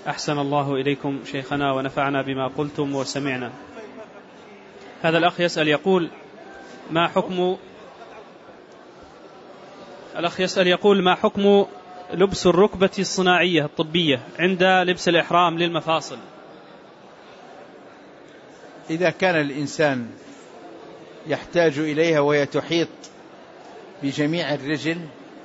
أحسن الله إليكم شيخنا ونفعنا بما قلتم وسمعنا. هذا الأخ يسأل يقول ما حكم لبس الركبة الصناعية الطبية عند لبس الإحرام للمفاصل؟ إذا كان الإنسان يحتاج إليها وهي تحيط بجميع الرجل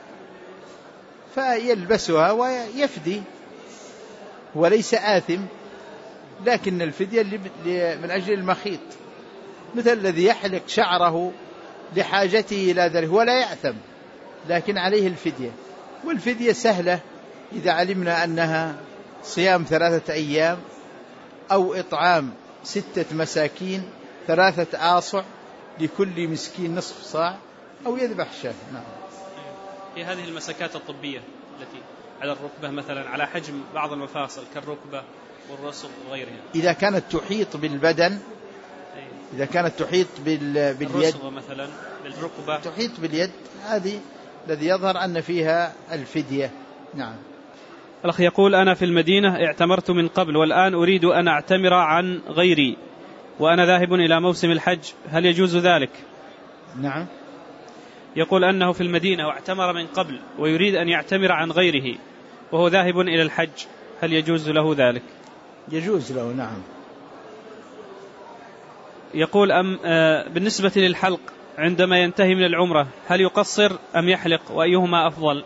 فيلبسها ويفدي وليس آثم، لكن الفدية من أجل المخيط، مثل الذي يحلق شعره لحاجته إلى ذلك ولا يأثم، لكن عليه الفدية. والفدية سهلة إذا علمنا أنها صيام 3 أيام أو إطعام 6 مساكين 3 آصع لكل مسكين نصف صاع أو يذبح شاة. نعم. في هذه المسكات الطبية التي على الركبة مثلا على حجم بعض المفاصل كالركبة والرسغ وغيرها، إذا كانت تحيط بالبدن، إذا كانت تحيط باليد مثلا بالركبة تحيط باليد، هذه الذي يظهر أن فيها الفدية. نعم. الأخ يقول أنا في المدينة اعتمرت من قبل والآن أريد أن أعتمر عن غيري وأنا ذاهب إلى موسم الحج، هل يجوز ذلك؟ نعم. يقول أنه في المدينة واعتمر من قبل ويريد أن يعتمر عن غيره وهو ذاهب إلى الحج، هل يجوز له ذلك؟ يجوز له. نعم. يقول بالنسبة للحلق عندما ينتهي من العمرة هل يقصر أم يحلق وأيهما أفضل؟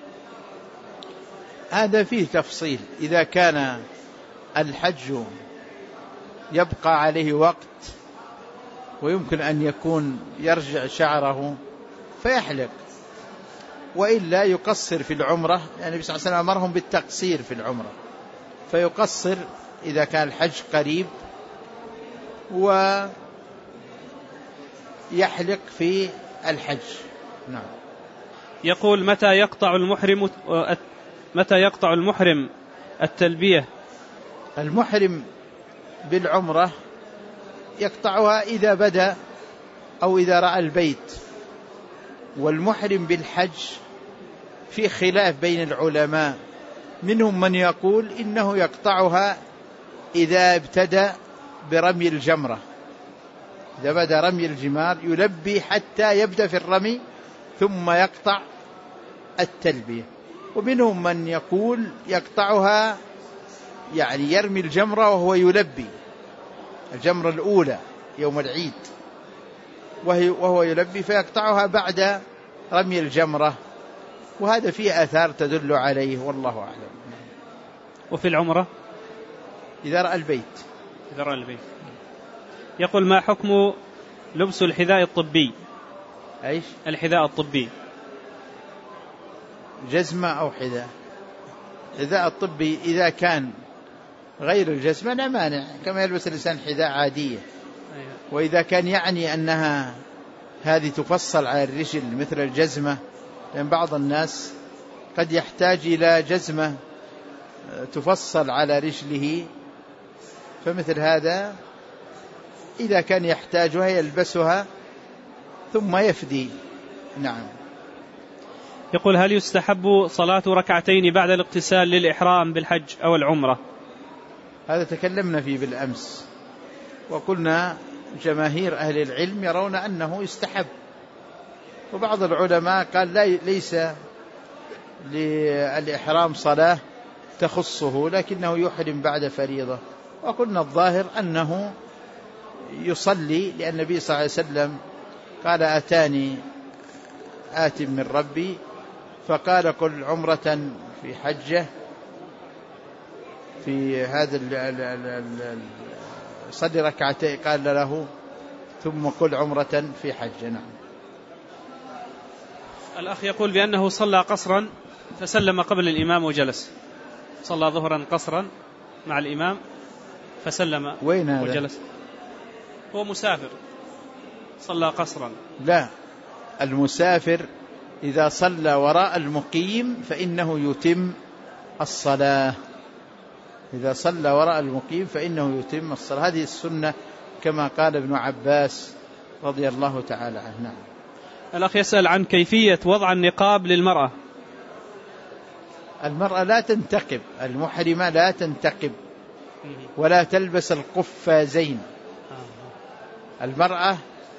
هذا فيه تفصيل. إذا كان الحج يبقى عليه وقت ويمكن أن يكون يرجع شعره فيحلق، وإلا يقصر في العمرة، يعني النبي صلى الله عليه وسلم أمرهم بالتقصير في العمرة، فيقصر إذا كان الحج قريب ويحلق في الحج. نعم. يقول متى يقطع المحرم التلبية؟ المحرم بالعمرة يقطعها إذا بدأ أو إذا رأى البيت. والمحرم بالحج في خلاف بين العلماء، منهم من يقول إنه يقطعها إذا ابتدأ برمي الجمرة، إذا بدأ رمي الجمار يلبي حتى يبدأ في الرمي ثم يقطع التلبية. ومنهم من يقول يقطعها يعني يرمي الجمرة وهو يلبي الجمرة الأولى يوم العيد وهو يلبي، فيقطعها بعد رمي الجمرة، وهذا فيه آثار تدل عليه والله أعلم. وفي العمرة إذا رأى البيت. يقول ما حكم لبس الحذاء الطبي؟ أيش؟ الحذاء الطبي جزمة أو حذاء. الحذاء الطبي إذا كان غير الجزمة لا مانع، كما يلبس الإنسان حذاء عادية. وإذا كان يعني أنها هذه تفصل على الرجل مثل الجزمة، لأن بعض الناس قد يحتاج إلى جزمة تفصل على رجله، فمثل هذا إذا كان يحتاجها يلبسها ثم يفدي. نعم. يقول هل يستحب صلاة ركعتين بعد الاغتسال للإحرام بالحج أو العمرة؟ هذا تكلمنا فيه بالأمس، وقلنا جماهير أهل العلم يرون أنه يستحب، وبعض العلماء قال ليس للإحرام صلاة تخصه لكنه يحرم بعد فريضة. وقلنا الظاهر أنه يصلي، لأن النبي صلى الله عليه وسلم قال أتاني آت من ربي فقال قل عمرة في حجة في هذا صلي ركعتين، قال له ثم قل عمرة في حجة. نعم. الأخ يقول بأنه صلى قصرا فسلم قبل الإمام وجلس، صلى ظهرا قصرا مع الإمام فسلم وجلس. هو مسافر صلى قصرا. لا، المسافر إذا صلى وراء المقيم فإنه يتم الصلاة. إذا صلى وراء المقيم فإنه يتم الصلاة، هذه السنة كما قال ابن عباس رضي الله تعالى عنه. نعم. الأخ يسأل عن كيفية وضع النقاب للمرأة. المرأة لا تنتقب، المحرمة لا تنتقب ولا تلبس القفازين. المرأة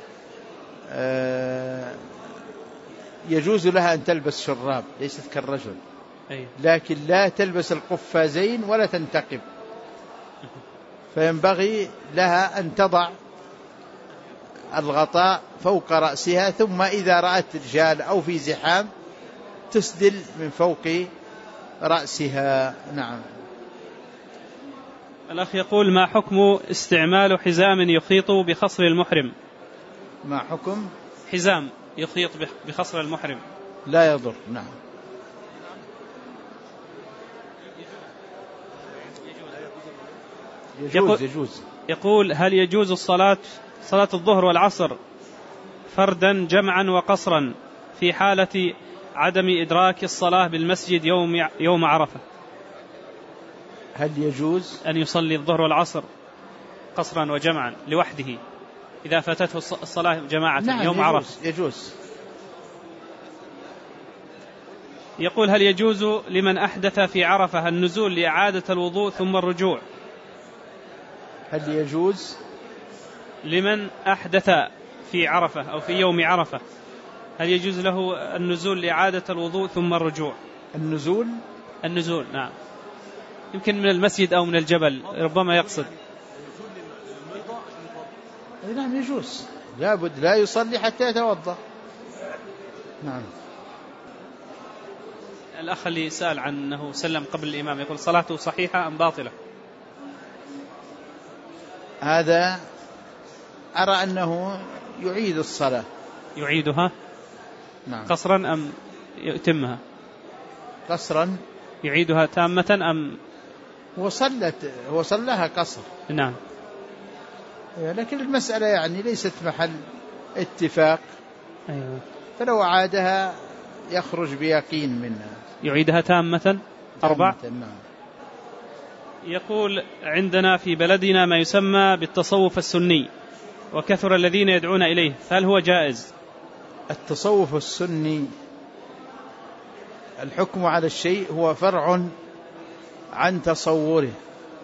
يجوز لها أن تلبس شراب ليست كالرجل، لكن لا تلبس القفازين ولا تنتقب، فينبغي لها أن تضع الغطاء فوق رأسها، ثم إذا رأت رجال أو في زحام تسدل من فوق رأسها. نعم. الأخ يقول: ما حكم استعمال حزام يخيط بخصر المحرم؟ ما حكم حزام يخيط بخصر المحرم؟ لا يضر. نعم. يجوز. يقول: هل يجوز صلاة الظهر والعصر فردا جمعا وقصرا في حالة عدم إدراك الصلاة بالمسجد يوم عرفة؟ هل يجوز أن يصلي الظهر والعصر قصرا وجمعا لوحده إذا فاتته الصلاة جماعة؟ نعم يوم عرفة يجوز. يقول: هل يجوز لمن أحدث في عرفة النزول لإعادة الوضوء ثم الرجوع؟ هل يجوز لمن أحدث في عرفة أو في يوم عرفة، هل يجوز له النزول لإعادة الوضوء ثم الرجوع؟ النزول نعم، يمكن من المسجد أو من الجبل، ربما يقصد. نعم يجوز، لابد لا يصلي حتى يتوضأ. نعم. الأخ اللي سأل عن أنه سلم قبل الإمام يقول: صلاته صحيحة أم باطلة؟ هذا أرى أنه يعيد الصلاة. يعيدها؟ نعم. قصرا أم يتمها؟ قصرا. يعيدها تامة أم هو صلىها قصر؟ نعم. لكن المسألة يعني ليست محل اتفاق. أيوة. فلو عادها يخرج بيقين منها. يعيدها تامة 4. نعم. يقول: عندنا في بلدنا ما يسمى بالتصوف السني وكثر الذين يدعون إليه، فهل هو جائز؟ التصوف السني الحكم على الشيء هو فرع عن تصوره.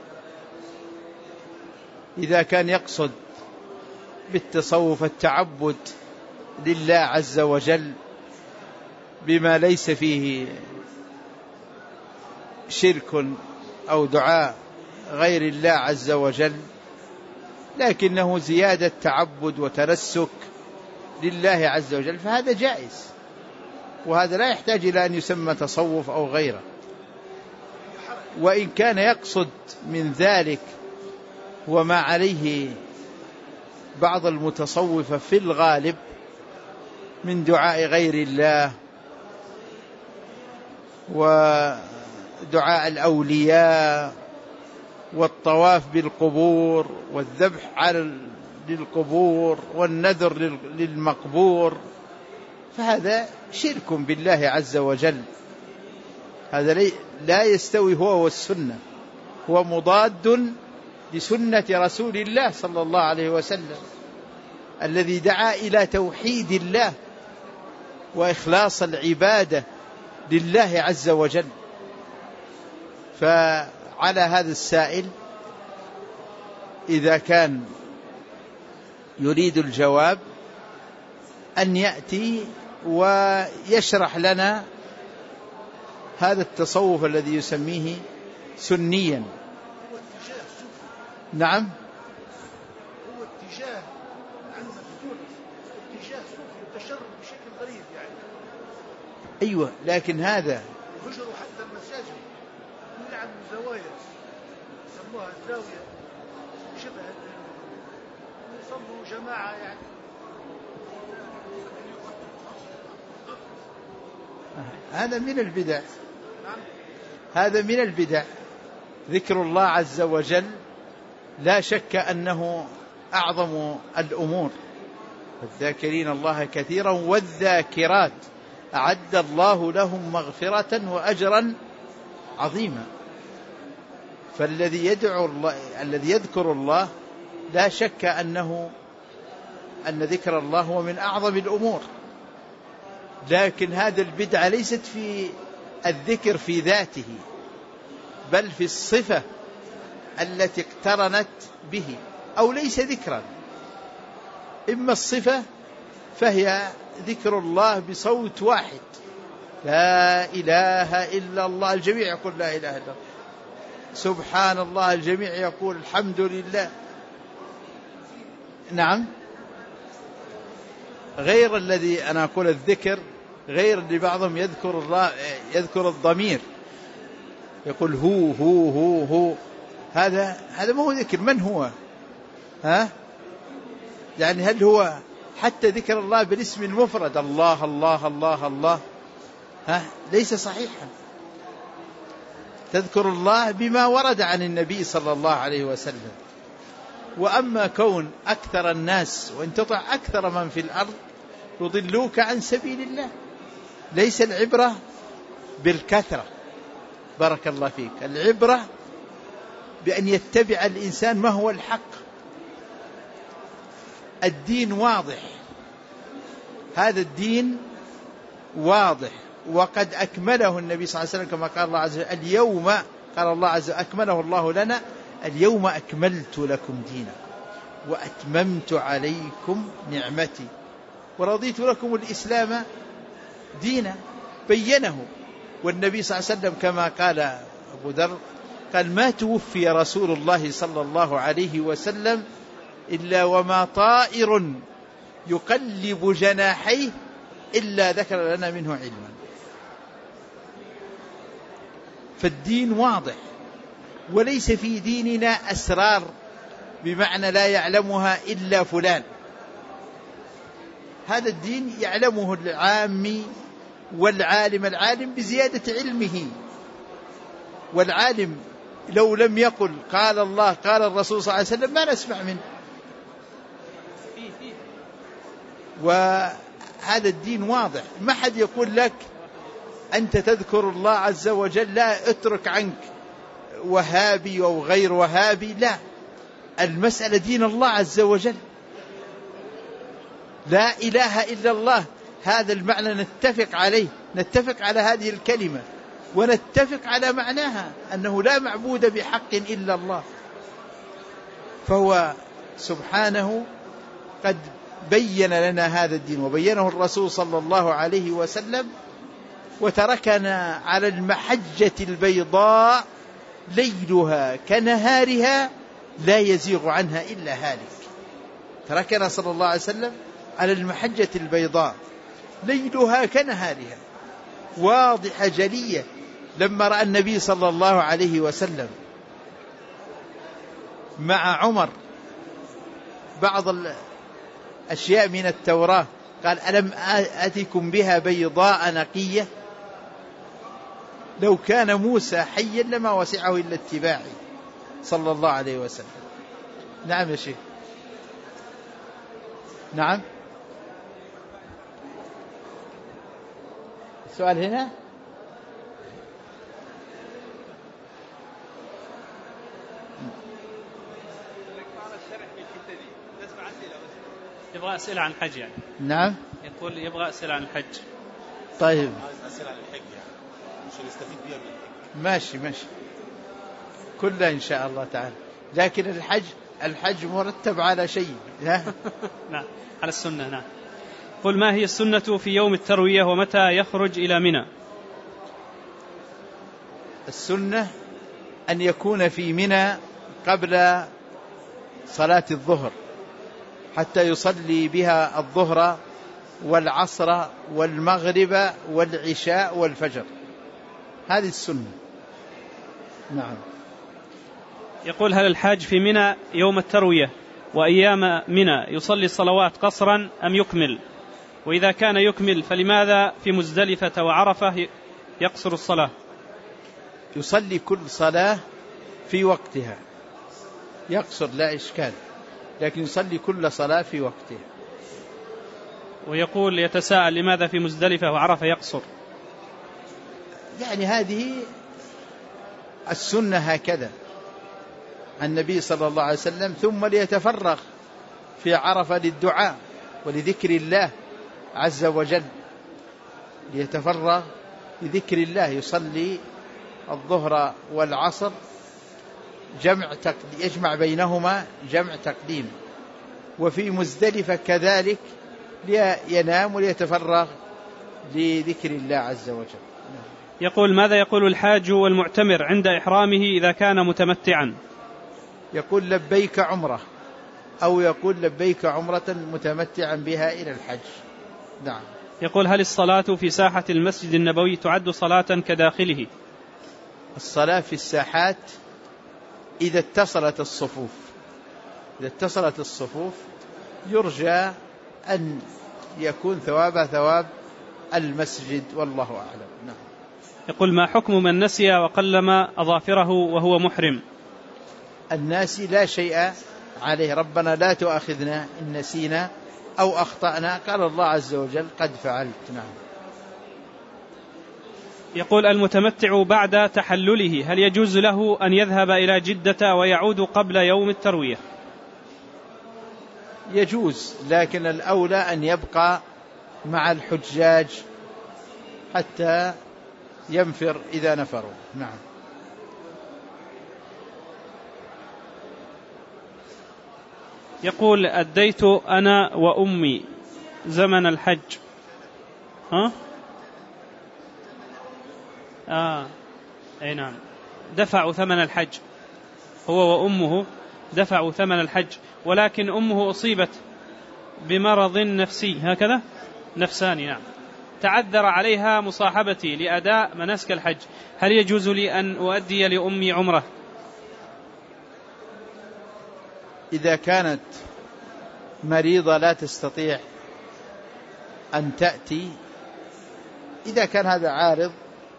إذا كان يقصد بالتصوف التعبد لله عز وجل بما ليس فيه شرك أو دعاء غير الله عز وجل، لكنه زيادة تعبد وتنسك لله عز وجل، فهذا جائز، وهذا لا يحتاج إلى أن يسمى تصوف أو غيره. وإن كان يقصد من ذلك وما عليه بعض المتصوفة في الغالب من دعاء غير الله ودعاء الأولياء والطواف بالقبور والذبح على للقبور والنذر للمقبور، فهذا شرك بالله عز وجل، هذا لا يستوي هو والسنة، هو مضاد لسنة رسول الله صلى الله عليه وسلم الذي دعا إلى توحيد الله وإخلاص العبادة لله عز وجل. فعلى هذا السائل إذا كان يريد الجواب أن يأتي ويشرح لنا هذا التصوف الذي يسميه سنيا. نعم. هو اتجاه عندنا في تونس اتجاه صوفي وتشرب بشكل غريب يعني. أيوة، لكن هذا هجروا حتى المساجد كل عن زوايا يسموها الزاوية شبه يصلوا جماعة يعني. هذا من البدع. هذا من البدع. ذكر الله عز وجل لا شك أنه أعظم الأمور، الذاكرين الله كثيرا والذاكرات أعد الله لهم مغفرة وأجرا عظيما. فالذي يدعو الله الذي يذكر الله لا شك أن ذكر الله هو من أعظم الأمور، لكن هذه البدعة ليست في الذكر في ذاته بل في الصفة التي اقترنت به، أو ليس ذكرا. إما الصفة فهي ذكر الله بصوت واحد، لا إله إلا الله، الجميع يقول لا إله إلا الله، سبحان الله، الجميع يقول الحمد لله. نعم، غير الذي أنا أقول الذكر، غير اللي بعضهم يذكر الله، يذكر الضمير، يقول هو هو هو هو، هذا ما هو ذكر. من هو؟ يعني هل هو حتى ذكر الله بالاسم المفرد الله الله الله الله؟ ليس صحيحا. تذكر الله بما ورد عن النبي صلى الله عليه وسلم. وأما كون أكثر الناس وإن تطع أكثر من في الأرض يضلوك عن سبيل الله، ليس العبرة بالكثرة، بارك الله فيك، العبرة بأن يتبع الإنسان ما هو الحق. الدين واضح، هذا الدين واضح، وقد أكمله النبي صلى الله عليه وسلم كما قال الله عز وجل اليوم، قال الله عز وجل أكمله الله لنا اليوم أكملت لكم دينكم وأتممت عليكم نعمتي ورضيت لكم الإسلام دينا. بينه. والنبي صلى الله عليه وسلم كما قال أبو ذر قال ما توفي رسول الله صلى الله عليه وسلم إلا وما طائر يقلب جناحيه إلا ذكر لنا منه علما. فالدين واضح، وليس في ديننا أسرار بمعنى لا يعلمها إلا فلان. هذا الدين يعلمه العامي والعالم، العالم بزيادة علمه، والعالم لو لم يقل قال الله قال الرسول صلى الله عليه وسلم ما نسمع منه. وهذا الدين واضح، ما حد يقول لك أنت تذكر الله عز وجل لا اترك عنك وهابي أو غير وهابي، لا، المسألة دين الله عز وجل، لا إله إلا الله، هذا المعنى نتفق عليه، نتفق على هذه الكلمة ونتفق على معناها أنه لا معبود بحق إلا الله. فهو سبحانه قد بين لنا هذا الدين وبينه الرسول صلى الله عليه وسلم، وتركنا على المحجة البيضاء ليلها كنهارها لا يزيغ عنها إلا هالك. تركنا صلى الله عليه وسلم على المحجة البيضاء ليلها كنهارها، واضحة جلية. لما رأى النبي صلى الله عليه وسلم مع عمر بعض الأشياء من التوراة قال ألم آتكم بها بيضاء نقية، لو كان موسى حيا لما وسعه إلا اتباعي صلى الله عليه وسلم. نعم يا شيخ. نعم، السؤال هنا يبغى أسئلة عن الحج يعني. نعم، يقول يبغى أسئلة عن الحج. طيب أسئلة عن الحج يعني عشان يستفيد بها من الحج. ماشي كلها إن شاء الله تعالى، لكن الحج مرتب على شيء. نعم، على السنة. نعم. قل ما هي السنة في يوم التروية ومتى يخرج إلى منى؟ السنة أن يكون في منى قبل صلاة الظهر حتى يصلي بها الظهر والعصر والمغرب والعشاء والفجر، هذه السنة. نعم. يقول هل الحاج في منى يوم التروية وأيام منى يصلي الصلوات قصرا أم يكمل؟ وإذا كان يكمل فلماذا في مزدلفة وعرفة يقصر الصلاة؟ يصلي كل صلاة في وقتها، يقصر لا إشكال، لكن يصلي كل صلاة في وقتها. ويقول يتساءل لماذا في مزدلفة وعرفة يقصر؟ يعني هذه السنة هكذا النبي صلى الله عليه وسلم، ثم ليتفرغ في عرفة للدعاء ولذكر الله عز وجل، ليتفرغ بذكر الله، يصلي الظهر والعصر يجمع بينهما جمع تقديم. وفي مزدلفة كذلك لينام وليتفرغ لذكر الله عز وجل. يقول: ماذا يقول الحاج والمعتمر عند إحرامه إذا كان متمتعا؟ يقول لبيك عمرة، أو يقول لبيك عمرة متمتعا بها إلى الحج. نعم. يقول: هل الصلاة في ساحة المسجد النبوي تعد صلاة كداخله؟ الصلاة في الساحات إذا اتصلت الصفوف يرجى أن يكون ثوابها ثواب المسجد، والله أعلم. نعم. يقول: ما حكم من نسي وقلم أظافره وهو محرم؟ الناسي لا شيء عليه، ربنا لا تؤاخذنا إن نسينا أو أخطأنا، قال الله عز وجل قد فعلت. نعم. يقول: المتمتع بعد تحلله هل يجوز له أن يذهب إلى جدة ويعود قبل يوم التروية؟ يجوز، لكن الأولى أن يبقى مع الحجاج حتى ينفر إذا نفروا. نعم. يقول: أديت أنا وأمي زمن الحج. أي نعم، دفعوا ثمن الحج، هو وأمه دفعوا ثمن الحج، ولكن أمه أصيبت بمرض نفسي، هكذا نفساني، نعم، تعذر عليها مصاحبتي لأداء مناسك الحج، هل يجوز لي أن أؤدي لأمي عمرة؟ إذا كانت مريضة لا تستطيع أن تأتي، إذا كان هذا عارض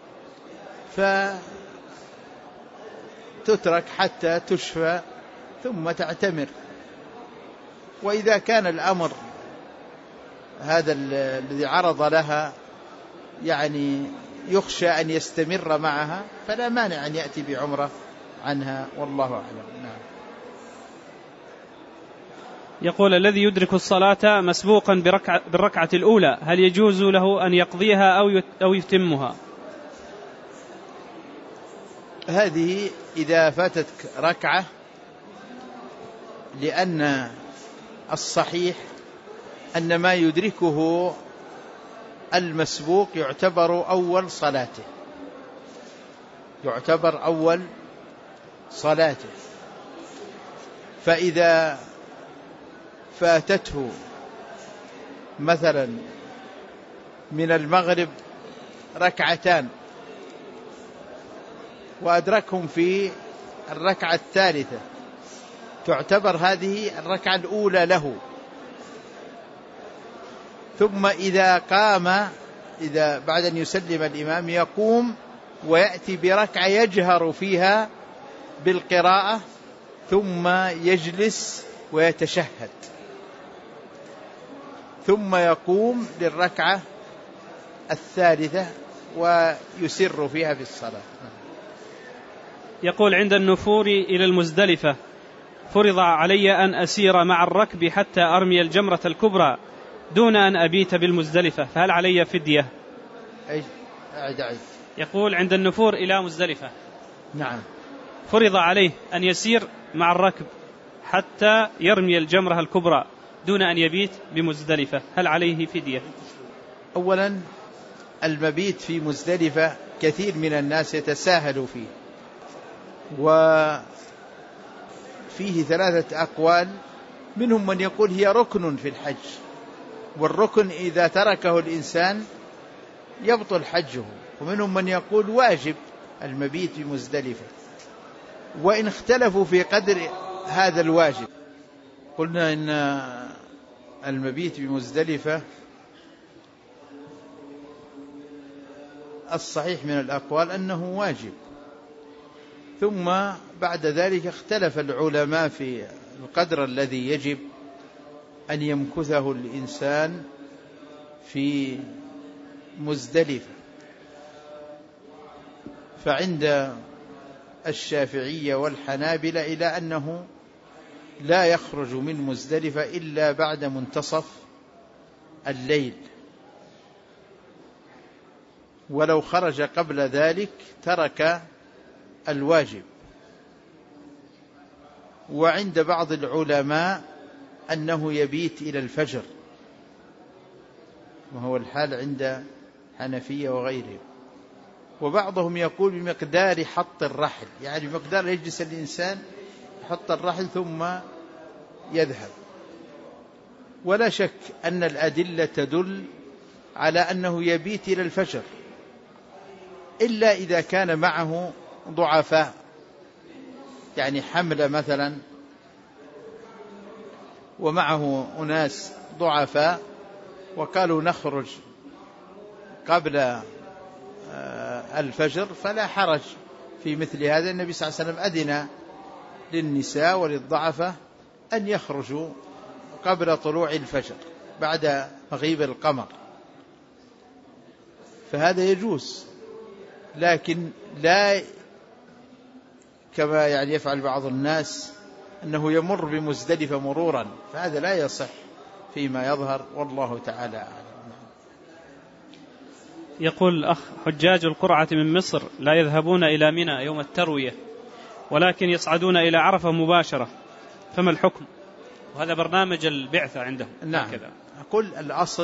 فتترك حتى تشفى ثم تعتمر. وإذا كان الأمر هذا الذي عرض لها يعني يخشى أن يستمر معها فلا مانع أن يأتي بعمرة عنها، والله أعلم. نعم. يقول: الذي يدرك الصلاة مسبوقا بالركعة الأولى هل يجوز له أن يقضيها أو يتمها؟ هذه إذا فاتتك ركعة، لأن الصحيح أن ما يدركه المسبوق يعتبر أول صلاته، فإذا فاتته مثلا من المغرب ركعتان وأدركهم في الركعة الثالثة تعتبر هذه الركعة الأولى له. ثم إذا قام، إذا بعد أن يسلم الإمام يقوم ويأتي بركعة يجهر فيها بالقراءة ثم يجلس ويتشهد، ثم يقوم للركعة الثالثة ويسر فيها في الصلاة. يقول: عند النفور إلى المزدلفة فرض علي أن أسير مع الركب حتى أرمي الجمرة الكبرى دون أن أبيت بالمزدلفة، فهل علي فدية؟ أعد. يقول: عند النفور إلى مزدلفة، نعم، فرض عليه أن يسير مع الركب حتى يرمي الجمرة الكبرى دون أن يبيت بمزدلفة، هل عليه فدية؟ أولا المبيت في مزدلفة كثير من الناس يتساهل فيه، وفيه 3 أقوال، منهم من يقول هي ركن في الحج، والركن إذا تركه الإنسان يبطل حجه، ومنهم من يقول واجب المبيت في مزدلفة، وإن اختلفوا في قدر هذا الواجب. قلنا إن المبيت بمزدلفة الصحيح من الأقوال أنه واجب، ثم بعد ذلك اختلف العلماء في القدر الذي يجب أن يمكثه الإنسان في مزدلفة. فعند الشافعية والحنابلة إلى أنه لا يخرج من مزدلفة إلا بعد منتصف الليل، ولو خرج قبل ذلك ترك الواجب. وعند بعض العلماء أنه يبيت إلى الفجر، وهو الحال عند حنفية وغيرهم. وبعضهم يقول بمقدار حط الرحل، يعني بمقدار يجلس الإنسان يحط الرحل ثم يذهب. ولا شك أن الأدلة تدل على أنه يبيت إلى الفجر، إلا إذا كان معه ضعفاء، يعني حملة مثلا ومعه أناس ضعفاء وقالوا نخرج قبل الفجر فلا حرج في مثل هذا. النبي صلى الله عليه وسلم أذن للنساء وللضعفاء أن يخرجوا قبل طلوع الفجر بعد مغيب القمر، فهذا يجوز. لكن لا كما يعني يفعل بعض الناس أنه يمر بمزدلفة مرورا، فهذا لا يصح فيما يظهر، والله تعالى أعلم. يقول الأخ: حجاج القرعة من مصر لا يذهبون إلى منى يوم التروية ولكن يصعدون إلى عرفة مباشرة، فما الحكم؟ وهذا برنامج البعثة عندهم. نعم، أقول الأصل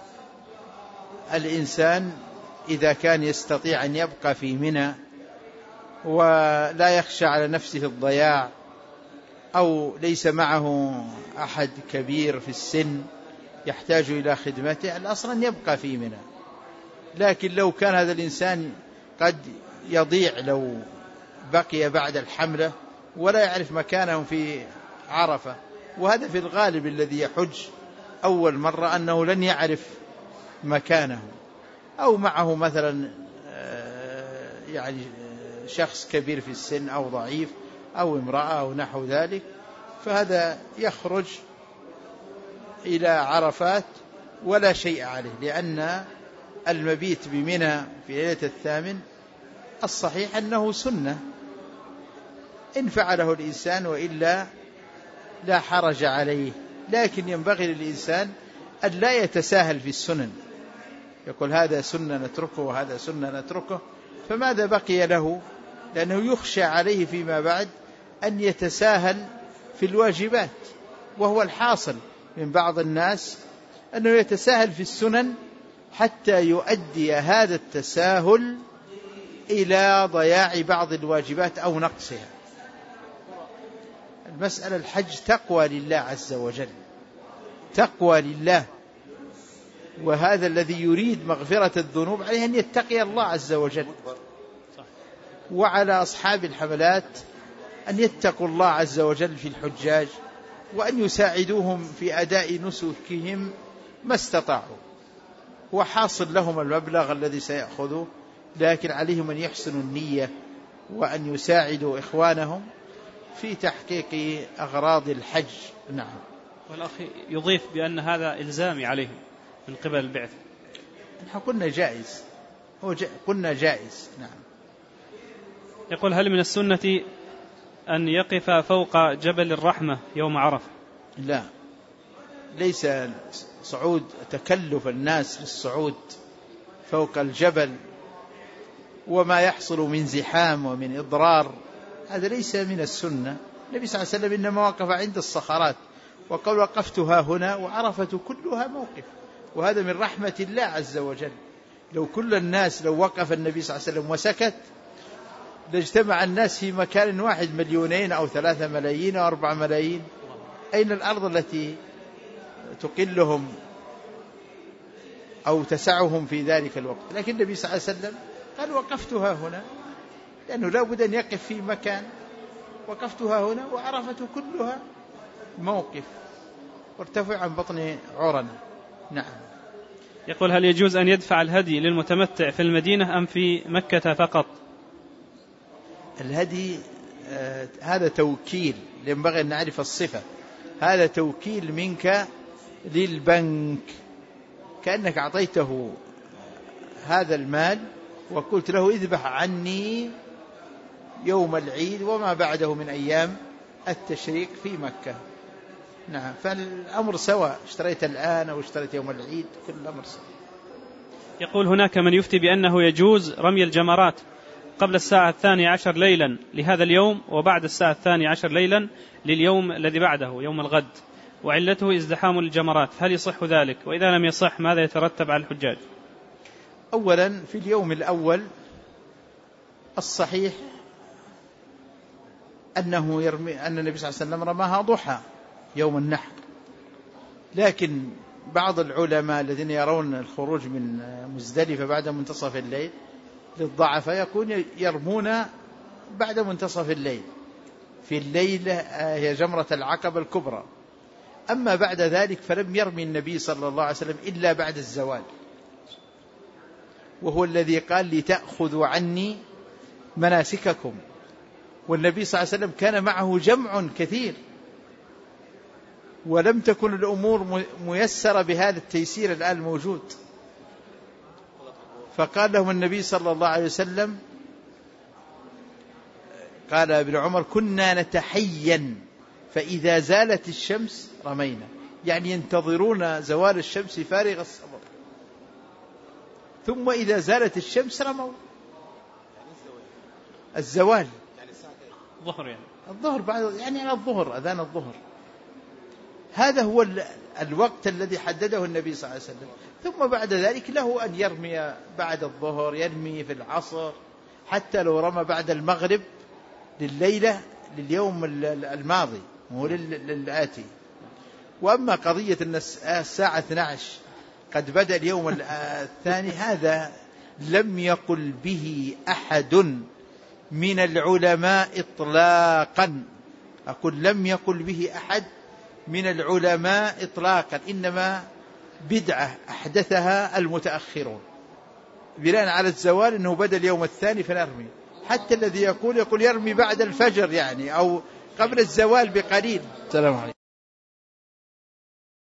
الإنسان إذا كان يستطيع أن يبقى في منى ولا يخشى على نفسه الضياع أو ليس معه أحد كبير في السن يحتاج إلى خدمته، الأصل أن يبقى في منى. لكن لو كان هذا الإنسان قد يضيع لو بقي بعد الحملة ولا يعرف مكانه في عرفة، وهذا في الغالب الذي يحج أول مرة أنه لن يعرف مكانه، أو معه مثلا يعني شخص كبير في السن أو ضعيف أو امرأة أو نحو ذلك، فهذا يخرج إلى عرفات ولا شيء عليه، لأن المبيت بمنى في ليلة الثامن الصحيح أنه سنة إن فعله الإنسان، وإلا لا حرج عليه. لكن ينبغي للإنسان أن لا يتساهل في السنن، يقول هذا سنة نتركه وهذا سنة نتركه، فماذا بقي له؟ لأنه يخشى عليه فيما بعد أن يتساهل في الواجبات، وهو الحاصل من بعض الناس أنه يتساهل في السنن حتى يؤدي هذا التساهل إلى ضياع بعض الواجبات أو نقصها. المسألة الحج تقوى لله عز وجل، تقوى لله، وهذا الذي يريد مغفرة الذنوب عليه أن يتقي الله عز وجل. وعلى أصحاب الحملات أن يتقوا الله عز وجل في الحجاج، وأن يساعدوهم في أداء نسكهم ما استطاعوا، وحاصل لهم المبلغ الذي سيأخذوه، لكن عليهم أن يحسنوا النية وأن يساعدوا إخوانهم في تحقيق أغراض الحج. نعم. والأخ يضيف بأن هذا إلزامي عليهم من قبل البعث. نحن قلنا جائز، قلنا جائز. نعم. يقول: هل من السنة أن يقف فوق جبل الرحمة يوم عرفة؟ لا، ليس صعود تكلف الناس للصعود فوق الجبل وما يحصل من زحام ومن إضرار، هذا ليس من السنة. النبي صلى الله عليه وسلم إنما وقف عند الصخرات، وقال وقفتها هنا، وعرفة كلها موقف، وهذا من رحمة الله عز وجل. لو كل الناس لو وقف النبي صلى الله عليه وسلم وسكت لاجتمع الناس في مكان واحد 2,000,000 أو 3 ملايين أو 4 ملايين، أين الأرض التي تقلهم أو تسعهم في ذلك الوقت؟ لكن النبي صلى الله عليه وسلم قال وقفتها هنا، لأنه لا بد أن يقف في مكان، وقفتها هنا، وعرفة كلها موقف، وارتفع عن بطن عرنة. نعم. يقول: هل يجوز أن يدفع الهدي للمتمتع في المدينة أم في مكة فقط؟ الهدي هذا توكيل، ينبغي أن نعرف الصفة. هذا توكيل منك للبنك، كأنك أعطيته هذا المال وقلت له اذبح عني يوم العيد وما بعده من أيام التشريق في مكة. نعم، فالأمر سواء، اشتريت الآن أو اشتريت يوم العيد، كل الأمر سواء. يقول هناك من يفتي بأنه يجوز رمي الجمرات قبل الساعة 12 ليلا لهذا اليوم وبعد الساعة 12 ليلا لليوم الذي بعده يوم الغد، وعلته ازدحام الجمرات، هل يصح ذلك؟ وإذا لم يصح ماذا يترتب على الحجاج؟ أولا في اليوم الأول الصحيح أن النبي صلى الله عليه وسلم رماها ضحى يوم النحر، لكن بعض العلماء الذين يرون الخروج من مزدلفة بعد منتصف الليل للضعف يكون يرمون بعد منتصف الليل في الليل هي جمرة العقبة الكبرى. أما بعد ذلك فلم يرمي النبي صلى الله عليه وسلم إلا بعد الزوال، وهو الذي قال لتأخذوا عني مناسككم، والنبي صلى الله عليه وسلم كان معه جمع كثير ولم تكن الأمور ميسرة بهذا التيسير الآن موجود. فقال لهم النبي صلى الله عليه وسلم، قال ابن عمر كنا نتحين فإذا زالت الشمس رمينا، يعني ينتظرون زوال الشمس فارغ الصبر، ثم إذا زالت الشمس رموا. الزوال الظهر يعني الظهر بعد يعني على الظهر أذان الظهر، هذا هو الوقت الذي حدده النبي صلى الله عليه وسلم. ثم بعد ذلك له أن يرمي بعد الظهر، يرمي في العصر، حتى لو رمى بعد المغرب لليلة لليوم الماضي مو للآتي. وأما قضية أن الساعة 12 قد بدأ اليوم الثاني هذا لم يقل به أحد من العلماء إطلاقا، أقول لم يقل به أحد من العلماء إطلاقا، إنما بدعة أحدثها المتأخرون بناء على الزوال أنه بدأ اليوم الثاني فنرمي. حتى الذي يقول يرمي بعد الفجر يعني أو قبل الزوال بقليل. السلام عليكم.